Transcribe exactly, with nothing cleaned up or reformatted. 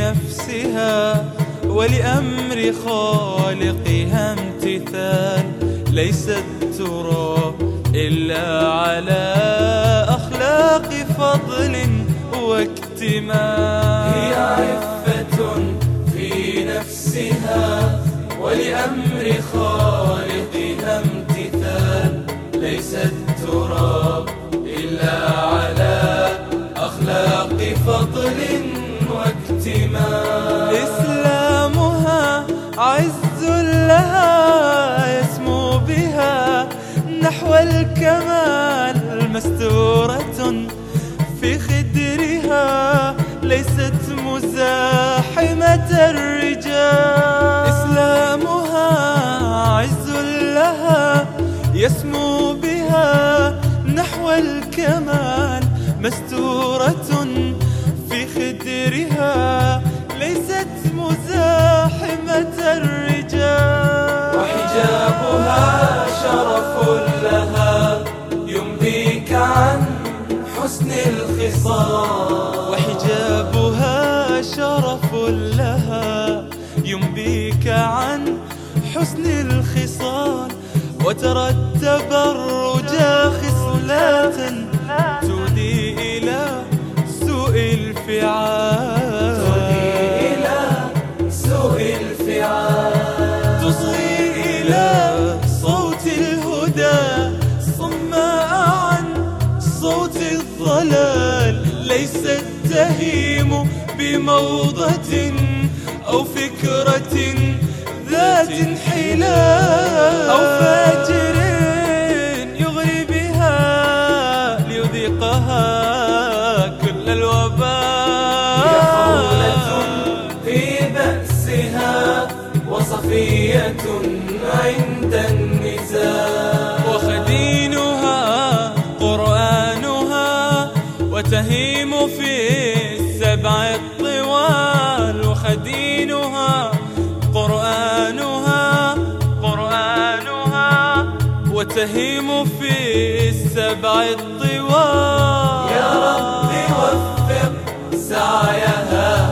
نفسها ولأمر خالقها امتثال. ليست ترى إلا على أخلاق فضل واكتمال. هي عفة في نفسها ولأمر خالقها امتثال. ليست ترى إلا على أخلاق فضل واكتمال. إسلامها عز لها يسمو بها نحو الكمال. مستورة في خدرها ليست مزاحمة الرجال. إسلامها عز لها يسمو بها نحو الكمال. مستورة في خدرها ليست مزاحمة الرجال. وحجابها شرف لها ينبيك عن حسن الخصال. وحجابها شرف لها ينبيك عن حسن الخصال. وترى التبرج خصلات تودي إلى سوء الفعال. تودي إلى سوء الفعال. تصغي إلى صوت الهدى صماء عن صوت الضلال. ليست تهيم بموضة أو فكرة ذات انحلال أو فاجر يغري بها ليذيقها كل الوباء. هي خولة في بأسها وصفية عند النزاع. وخدينها قرآنها وتهيم في السبع الطوال. وخدينها قرآنها قرآنها وتهيم في السبع الطوال. يا رب وفق سعيها